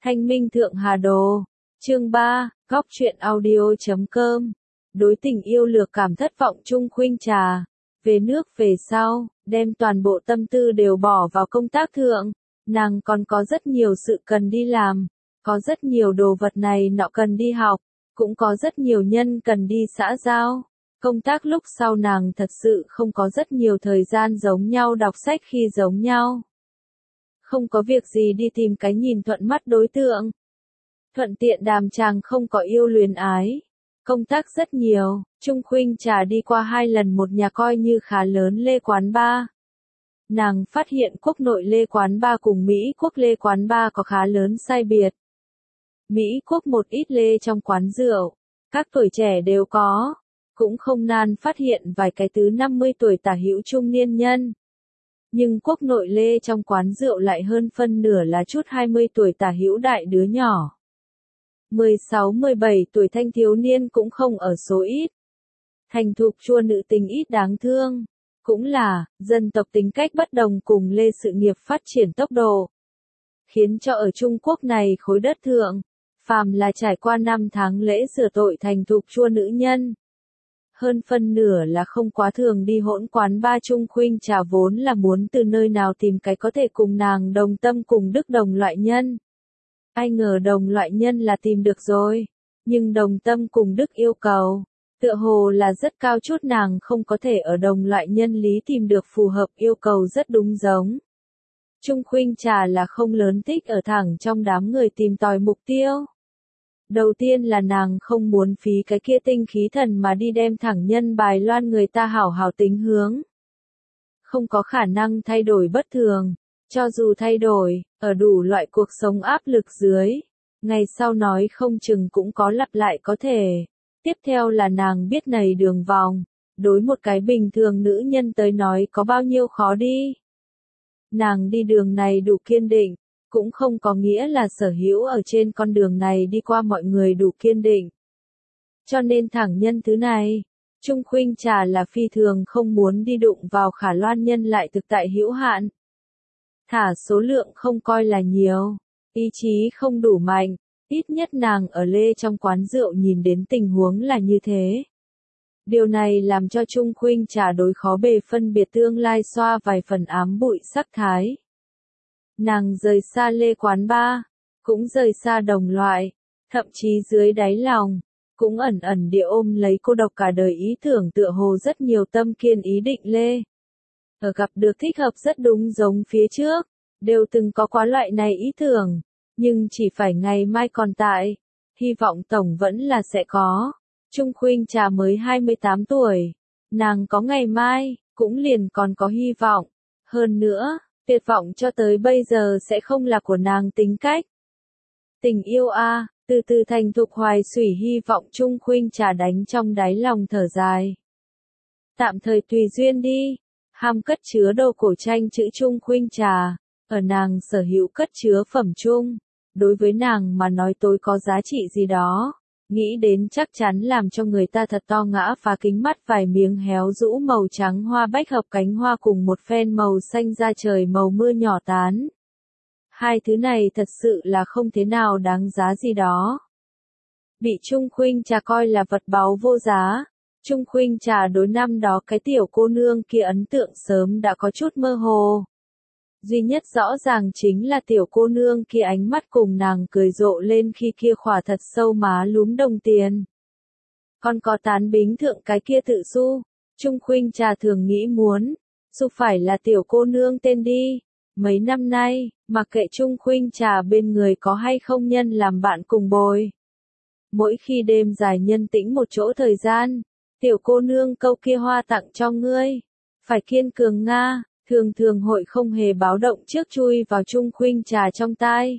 Thanh Minh Thượng Hà Đồ. Chương 3, Góc truyện audio.com. Đối tình yêu lược cảm thất vọng Trung Khuynh Trà. Về nước về sau, đem toàn bộ tâm tư đều bỏ vào công tác thượng. Nàng còn có rất nhiều sự cần đi làm, có rất nhiều đồ vật này nọ cần đi học, cũng có rất nhiều nhân cần đi xã giao. Công tác lúc sau nàng thật sự không có rất nhiều thời gian giống nhau đọc sách khi giống nhau. Không có việc gì đi tìm cái nhìn thuận mắt đối tượng. Thuận tiện đàm chàng không có yêu luyến ái. Công tác rất nhiều, Trung Khuynh Trà đi qua 2 lần một nhà coi như khá lớn lê quán bar. Nàng phát hiện quốc nội lê quán bar cùng Mỹ quốc lê quán bar có khá lớn sai biệt. Mỹ quốc một ít lê trong quán rượu, các tuổi trẻ đều có, cũng không nan phát hiện vài cái từ 50 tuổi tả hữu trung niên nhân. Nhưng quốc nội lê trong quán rượu lại hơn phân nửa là chút 20 tuổi tả hữu đại đứa nhỏ. 16-17 tuổi thanh thiếu niên cũng không ở số ít. Thành thục chua nữ tình ít đáng thương. Cũng là, dân tộc tính cách bất đồng cùng lê sự nghiệp phát triển tốc độ. Khiến cho ở Trung Quốc này khối đất thượng, phàm là trải qua 5 tháng lễ sửa tội thành thục chua nữ nhân. Hơn phân nửa là không quá thường đi hỗn quán bar. Trung Khuynh Trà vốn là muốn từ nơi nào tìm cái có thể cùng nàng đồng tâm cùng đức đồng loại nhân. Ai ngờ đồng loại nhân là tìm được rồi, nhưng đồng tâm cùng đức yêu cầu, tựa hồ là rất cao chút, nàng không có thể ở đồng loại nhân lý tìm được phù hợp yêu cầu rất đúng giống. Trung Khuynh Trà là không lớn thích ở thẳng trong đám người tìm tòi mục tiêu. Đầu tiên là nàng không muốn phí cái kia tinh khí thần mà đi đem thẳng nhân bài loan người ta hảo hảo tính hướng. Không có khả năng thay đổi bất thường. Cho dù thay đổi, ở đủ loại cuộc sống áp lực dưới, ngày sau nói không chừng cũng có lặp lại có thể. Tiếp theo là nàng biết này đường vòng, đối một cái bình thường nữ nhân tới nói có bao nhiêu khó đi. Nàng đi đường này đủ kiên định, cũng không có nghĩa là sở hữu ở trên con đường này đi qua mọi người đủ kiên định. Cho nên thẳng nhân thứ này, Trung Khuynh Trà là phi thường không muốn đi đụng vào khả loan nhân lại thực tại hữu hạn. Thả số lượng không coi là nhiều, ý chí không đủ mạnh, ít nhất nàng ở lê trong quán rượu nhìn đến tình huống là như thế. Điều này làm cho Trung Khuynh Trà đối khó bề phân biệt tương lai xoa vài phần ám bụi sắc thái. Nàng rời xa lê quán bar, cũng rời xa đồng loại, thậm chí dưới đáy lòng, cũng ẩn ẩn địa ôm lấy cô độc cả đời ý tưởng tựa hồ rất nhiều tâm kiên ý định lê. Ở gặp được thích hợp rất đúng giống phía trước, đều từng có quá loại này ý tưởng, nhưng chỉ phải ngày mai còn tại, hy vọng tổng vẫn là sẽ có. Trung Khuynh Trà mới 28 tuổi, nàng có ngày mai, cũng liền còn có hy vọng. Hơn nữa, tuyệt vọng cho tới bây giờ sẽ không là của nàng tính cách. Tình yêu a, từ từ thành thục hoài xủy hy vọng Trung Khuynh Trà đánh trong đáy lòng thở dài. Tạm thời tùy duyên đi. Ham cất chứa đồ cổ tranh chữ Trung Khuynh Trà, ở nàng sở hữu cất chứa phẩm chung, đối với nàng mà nói tối có giá trị gì đó, nghĩ đến chắc chắn làm cho người ta thật to ngã phá kính mắt. Vài miếng héo rũ màu trắng hoa bách hợp cánh hoa cùng một phen màu xanh da trời màu mưa nhỏ tán. Hai thứ này thật sự là không thế nào đáng giá gì đó. Bị Trung Khuynh Trà coi là vật báu vô giá. Trung Khuynh Trà đối năm đó cái tiểu cô nương kia ấn tượng sớm đã có chút mơ hồ. Duy nhất rõ ràng chính là tiểu cô nương kia ánh mắt cùng nàng cười rộ lên khi kia khỏa thật sâu má lúm đồng tiền. Còn có tán bính thượng cái kia tự su, Trung Khuynh Trà thường nghĩ muốn, su phải là tiểu cô nương tên đi. Mấy năm nay, mặc kệ Trung Khuynh Trà bên người có hay không nhân làm bạn cùng bồi. Mỗi khi đêm dài nhân tĩnh một chỗ thời gian, tiểu cô nương câu kia hoa tặng cho ngươi, phải kiên cường nga, thường thường hội không hề báo động trước chui vào Trung Khuynh Trà trong tai.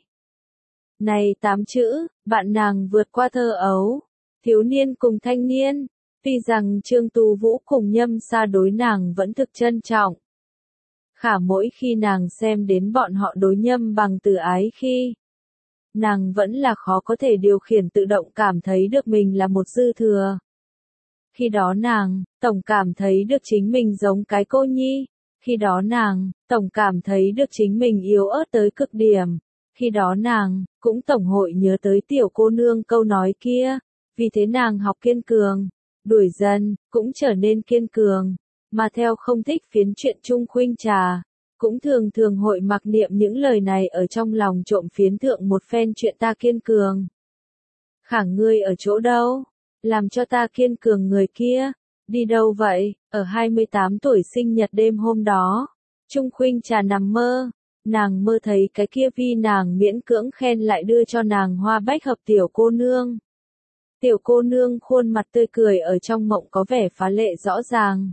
Này 8 chữ, bạn nàng vượt qua thơ ấu, thiếu niên cùng thanh niên, tuy rằng Trương Tú Vũ cùng Nhâm Sa đối nàng vẫn thực trân trọng. Khả mỗi khi nàng xem đến bọn họ đối Nhâm bằng từ ái khi, nàng vẫn là khó có thể điều khiển tự động cảm thấy được mình là một dư thừa. Khi đó nàng, tổng cảm thấy được chính mình giống cái cô nhi. Khi đó nàng, tổng cảm thấy được chính mình yếu ớt tới cực điểm. Khi đó nàng, cũng tổng hội nhớ tới tiểu cô nương câu nói kia, vì thế nàng học kiên cường, đuổi dần, cũng trở nên kiên cường, mà theo không thích phiến chuyện Trung Khuynh Trà, cũng thường thường hội mặc niệm những lời này ở trong lòng trộm phiến thượng một phen chuyện ta kiên cường. Khảng ngươi ở chỗ đâu? Làm cho ta kiên cường người kia, đi đâu vậy? Ở 28 tuổi sinh nhật đêm hôm đó, Trung Khuynh Trà nằm mơ, nàng mơ thấy cái kia vì nàng miễn cưỡng khen lại đưa cho nàng hoa bách hợp tiểu cô nương. Tiểu cô nương khuôn mặt tươi cười ở trong mộng có vẻ phá lệ rõ ràng.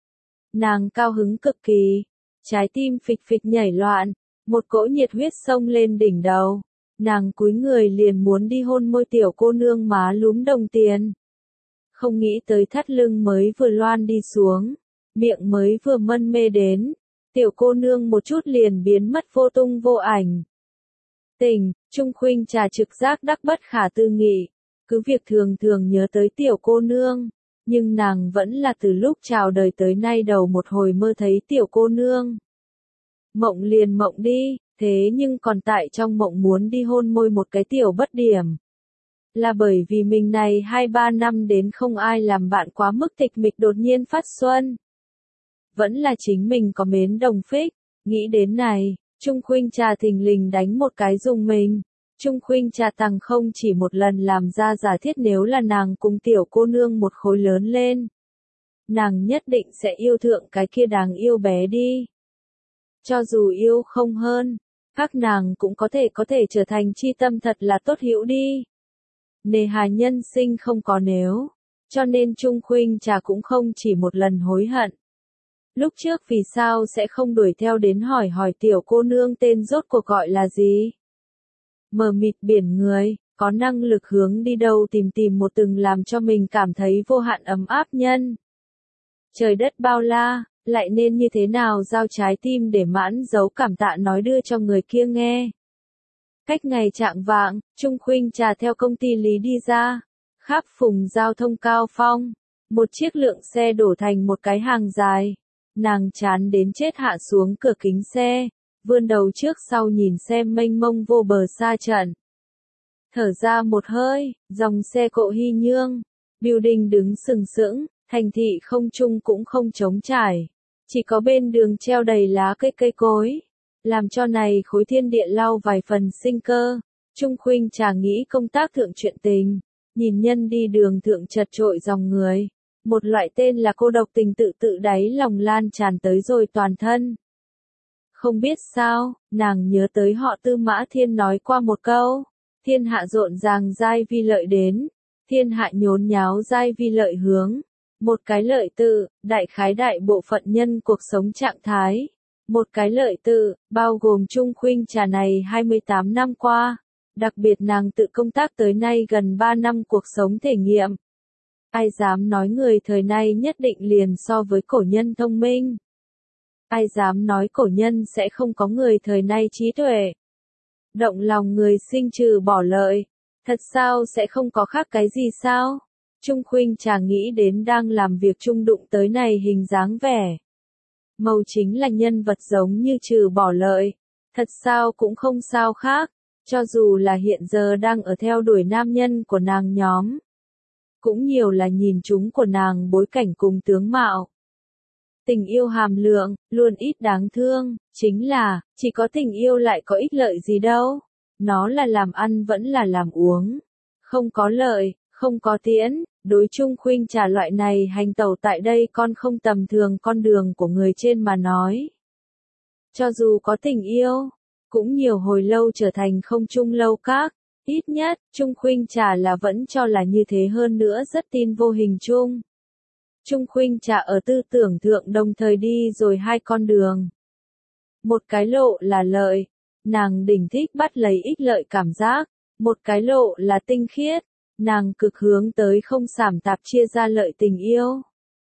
Nàng cao hứng cực kỳ, trái tim phịch phịch nhảy loạn, một cỗ nhiệt huyết xông lên đỉnh đầu. Nàng cúi người liền muốn đi hôn môi tiểu cô nương má lúm đồng tiền. Không nghĩ tới thắt lưng mới vừa loan đi xuống, miệng mới vừa mân mê đến, tiểu cô nương một chút liền biến mất vô tung vô ảnh. Tỉnh, Trung Khuynh Trà trực giác đắc bất khả tư nghị, cứ việc thường thường nhớ tới tiểu cô nương, nhưng nàng vẫn là từ lúc chào đời tới nay đầu một hồi mơ thấy tiểu cô nương. Mộng liền mộng đi, thế nhưng còn tại trong mộng muốn đi hôn môi một cái tiểu bất điểm. Là bởi vì mình này 2-3 năm đến không ai làm bạn quá mức tịch mịch đột nhiên phát xuân. Vẫn là chính mình có mến đồng phích, nghĩ đến này, Trung Khuynh Trà thình lình đánh một cái dùng mình. Trung Khuynh Trà tằng không chỉ một lần làm ra giả thiết nếu là nàng cùng tiểu cô nương một khối lớn lên. Nàng nhất định sẽ yêu thượng cái kia đáng yêu bé đi. Cho dù yêu không hơn, các nàng cũng có thể trở thành chi tâm thật là tốt hữu đi. Nề hà nhân sinh không có nếu, cho nên Trung Khuynh Trà cũng không chỉ một lần hối hận. Lúc trước vì sao sẽ không đuổi theo đến hỏi tiểu cô nương tên rốt cuộc gọi là gì? Mờ mịt biển người, có năng lực hướng đi đâu tìm một từng làm cho mình cảm thấy vô hạn ấm áp nhân. Trời đất bao la, lại nên như thế nào giao trái tim để mãn dấu cảm tạ nói đưa cho người kia nghe. Cách ngày chạng vạng, Trung Khuynh Trà theo công ty Lý đi ra, khắp phùng giao thông cao phong, một chiếc lượng xe đổ thành một cái hàng dài. Nàng chán đến chết hạ xuống cửa kính xe, vươn đầu trước sau nhìn xem mênh mông vô bờ xa trận. Thở ra một hơi, dòng xe cộ hy nhương, building đứng sừng sững, thành thị không trung cũng không trống trải, chỉ có bên đường treo đầy lá cây cối, làm cho này khối thiên địa lau vài phần sinh cơ. Trung Khuynh Trà nghĩ công tác thượng chuyện tình, nhìn nhân đi đường thượng chật trội dòng người. Một loại tên là cô độc tình tự đáy lòng lan tràn tới rồi toàn thân. Không biết sao, nàng nhớ tới họ Tư Mã Thiên nói qua một câu, thiên hạ rộn ràng giai vi lợi đến, thiên hạ nhốn nháo giai vi lợi hướng. Một cái lợi tự, đại khái đại bộ phận nhân cuộc sống trạng thái. Một cái lợi tự, bao gồm Trung Khuynh Trà này 28 năm qua, đặc biệt nàng tự công tác tới nay gần 3 năm cuộc sống thể nghiệm. Ai dám nói người thời nay nhất định liền so với cổ nhân thông minh? Ai dám nói cổ nhân sẽ không có người thời nay trí tuệ? Động lòng người sinh trừ bỏ lợi, thật sao sẽ không có khác cái gì sao? Trung Khuynh Trà nghĩ đến đang làm việc chung đụng tới này hình dáng vẻ. Màu chính là nhân vật giống như trừ bỏ lợi, thật sao cũng không sao khác, cho dù là hiện giờ đang ở theo đuổi nam nhân của nàng nhóm. Cũng nhiều là nhìn chúng của nàng bối cảnh cùng tướng mạo. Tình yêu hàm lượng, luôn ít đáng thương, chính là, chỉ có tình yêu lại có ích lợi gì đâu. Nó là làm ăn vẫn là làm uống. Không có lợi, không có tiễn, đối Trung Khuynh Trà loại này hành tẩu tại đây con không tầm thường con đường của người trên mà nói. Cho dù có tình yêu, cũng nhiều hồi lâu trở thành không chung lâu các. Ít nhất, Trung Khuynh Trà là vẫn cho là như thế hơn nữa rất tin vô hình chung. Trung Khuynh Trà ở tư tưởng thượng đồng thời đi rồi hai con đường. Một cái lộ là lợi, nàng đỉnh thích bắt lấy ích lợi cảm giác. Một cái lộ là tinh khiết, nàng cực hướng tới không sảm tạp chia ra lợi tình yêu.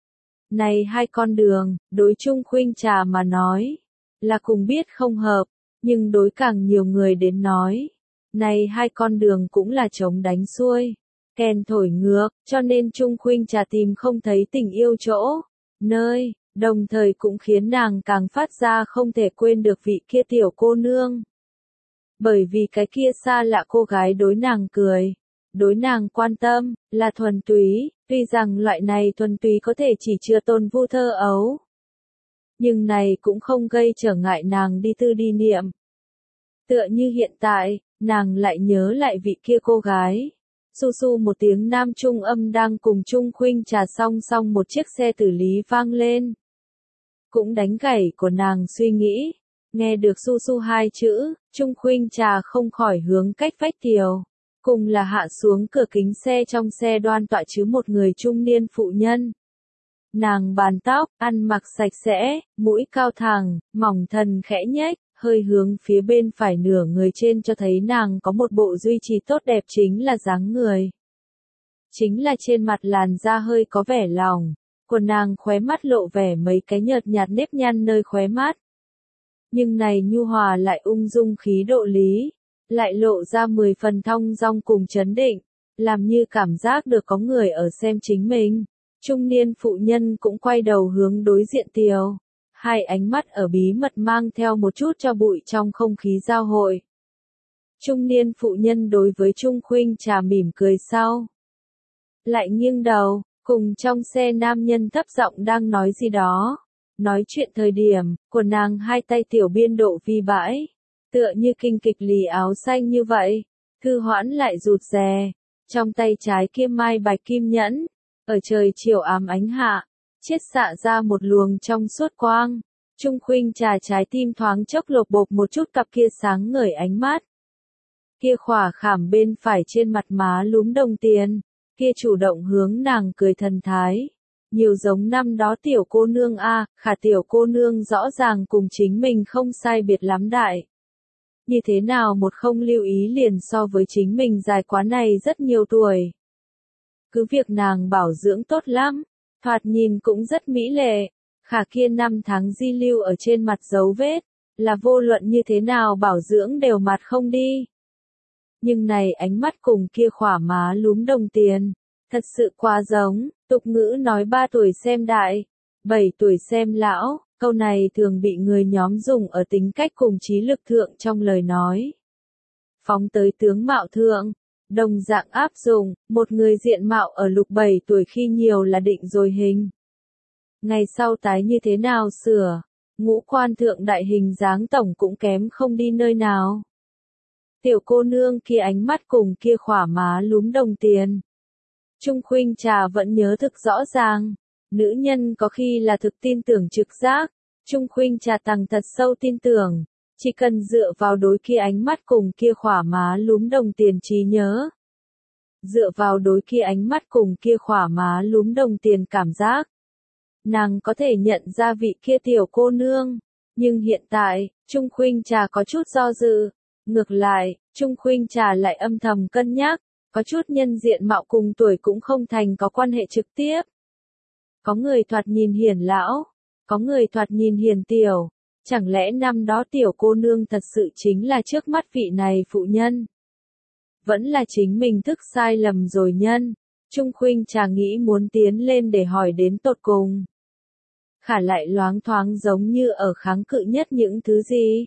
Này hai con đường, đối Trung Khuynh Trà mà nói, là cùng biết không hợp, nhưng đối càng nhiều người đến nói. Này hai con đường cũng là chống đánh xuôi, kèn thổi ngược, cho nên Trung Khuynh Trà tìm không thấy tình yêu chỗ, nơi, đồng thời cũng khiến nàng càng phát ra không thể quên được vị kia tiểu cô nương. Bởi vì cái kia xa lạ cô gái đối nàng cười, đối nàng quan tâm, là thuần túy, tuy rằng loại này thuần túy có thể chỉ chứa Tôn Vu thơ ấu. Nhưng này cũng không gây trở ngại nàng đi tư đi niệm. Tựa như hiện tại, nàng lại nhớ lại vị kia cô gái. Su su một tiếng nam trung âm đang cùng Trung Khuynh Trà song song một chiếc xe tử lý vang lên. Cũng đánh gãy của nàng suy nghĩ. Nghe được su su hai chữ, Trung Khuynh Trà không khỏi hướng cách vách Tiều. Cùng là hạ xuống cửa kính xe, trong xe đoan tọa chứ một người trung niên phụ nhân. Nàng bàn tóc, ăn mặc sạch sẽ, mũi cao thẳng, mỏng thần khẽ nhếch, hơi hướng phía bên phải nửa người trên cho thấy nàng có một bộ duy trì tốt đẹp chính là dáng người. Chính là trên mặt làn da hơi có vẻ lỏng, của nàng khóe mắt lộ vẻ mấy cái nhợt nhạt nếp nhăn nơi khóe mắt. Nhưng này nhu hòa lại ung dung khí độ lý, lại lộ ra 10 phần thong dong cùng chấn định, làm như cảm giác được có người ở xem chính mình. Trung niên phụ nhân cũng quay đầu hướng đối diện Tiều, hai ánh mắt ở bí mật mang theo một chút cho bụi trong không khí giao hội. Trung niên phụ nhân đối với Trung Khuynh Trà mỉm cười sau. Lại nghiêng đầu, cùng trong xe nam nhân thấp giọng đang nói gì đó. Nói chuyện thời điểm, của nàng hai tay tiểu biên độ vi bãi, tựa như kinh kịch lì áo xanh như vậy, thư hoãn lại rụt rè, trong tay trái kia mai bạch kim nhẫn, ở trời chiều ám ánh hạ, chiết xạ ra một luồng trong suốt quang. Trung Khuynh Trà trái tim thoáng chốc lột bột một chút, cặp kia sáng ngời ánh mắt. Kia khỏa khảm bên phải trên mặt má lúm đồng tiền, kia chủ động hướng nàng cười thần thái. Nhiều giống năm đó tiểu cô nương a, khả tiểu cô nương rõ ràng cùng chính mình không sai biệt lắm đại. Như thế nào một không lưu ý liền so với chính mình dài quá này rất nhiều tuổi. Cứ việc nàng bảo dưỡng tốt lắm, thoạt nhìn cũng rất mỹ lệ, khả kia 5 tháng di lưu ở trên mặt dấu vết, là vô luận như thế nào bảo dưỡng đều mặt không đi. Nhưng này ánh mắt cùng kia khỏa má lúm đồng tiền, thật sự quá giống. Tục ngữ nói 3 tuổi xem đại, 7 tuổi xem lão, câu này thường bị người nhóm dùng ở tính cách cùng trí lực thượng trong lời nói. Phóng tới tướng mạo thượng, đồng dạng áp dụng, một người diện mạo ở lục 7 tuổi khi nhiều là định rồi hình. Ngày sau tái như thế nào sửa, ngũ quan thượng đại hình dáng tổng cũng kém không đi nơi nào. Tiểu cô nương kia ánh mắt cùng kia khỏa má lúm đồng tiền. Trung Khuynh Trà vẫn nhớ thực rõ ràng, nữ nhân có khi là thực tin tưởng trực giác, Trung Khuynh Trà tàng thật sâu tin tưởng, chỉ cần dựa vào đối kia ánh mắt cùng kia khỏa má lúm đồng tiền trí nhớ. Dựa vào đối kia ánh mắt cùng kia khỏa má lúm đồng tiền cảm giác. Nàng có thể nhận ra vị kia tiểu cô nương, nhưng hiện tại, Trung Khuynh Trà có chút do dự, ngược lại, Trung Khuynh Trà lại âm thầm cân nhắc. Có chút nhân diện mạo cùng tuổi cũng không thành có quan hệ trực tiếp. Có người thoạt nhìn hiền lão, có người thoạt nhìn hiền tiểu, chẳng lẽ năm đó tiểu cô nương thật sự chính là trước mắt vị này phụ nhân? Vẫn là chính mình thức sai lầm rồi nhân. Trung Khuynh Trà nghĩ muốn tiến lên để hỏi đến tột cùng. Khả lại loáng thoáng giống như ở kháng cự nhất những thứ gì?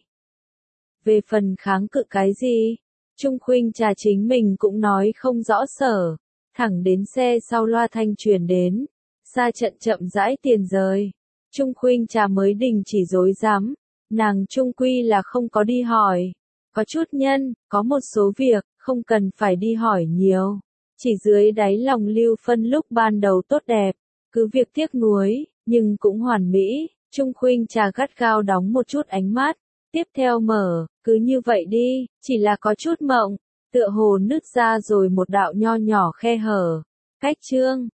Về phần kháng cự cái gì? Trung Khuynh Trà chính mình cũng nói không rõ sở, thẳng đến xe sau loa thanh truyền đến, xa trận chậm rãi tiền rời. Trung Khuynh Trà mới đình chỉ dối dám, nàng trung quy là không có đi hỏi. Có chút nhân, có một số việc, không cần phải đi hỏi nhiều. Chỉ dưới đáy lòng lưu phân lúc ban đầu tốt đẹp, cứ việc tiếc nuối, nhưng cũng hoàn mỹ. Trung Khuynh Trà gắt gao đóng một chút ánh mắt. Tiếp theo mở, cứ như vậy đi, chỉ là có chút mộng, tựa hồ nứt ra rồi một đạo nho nhỏ khe hở. Cách chương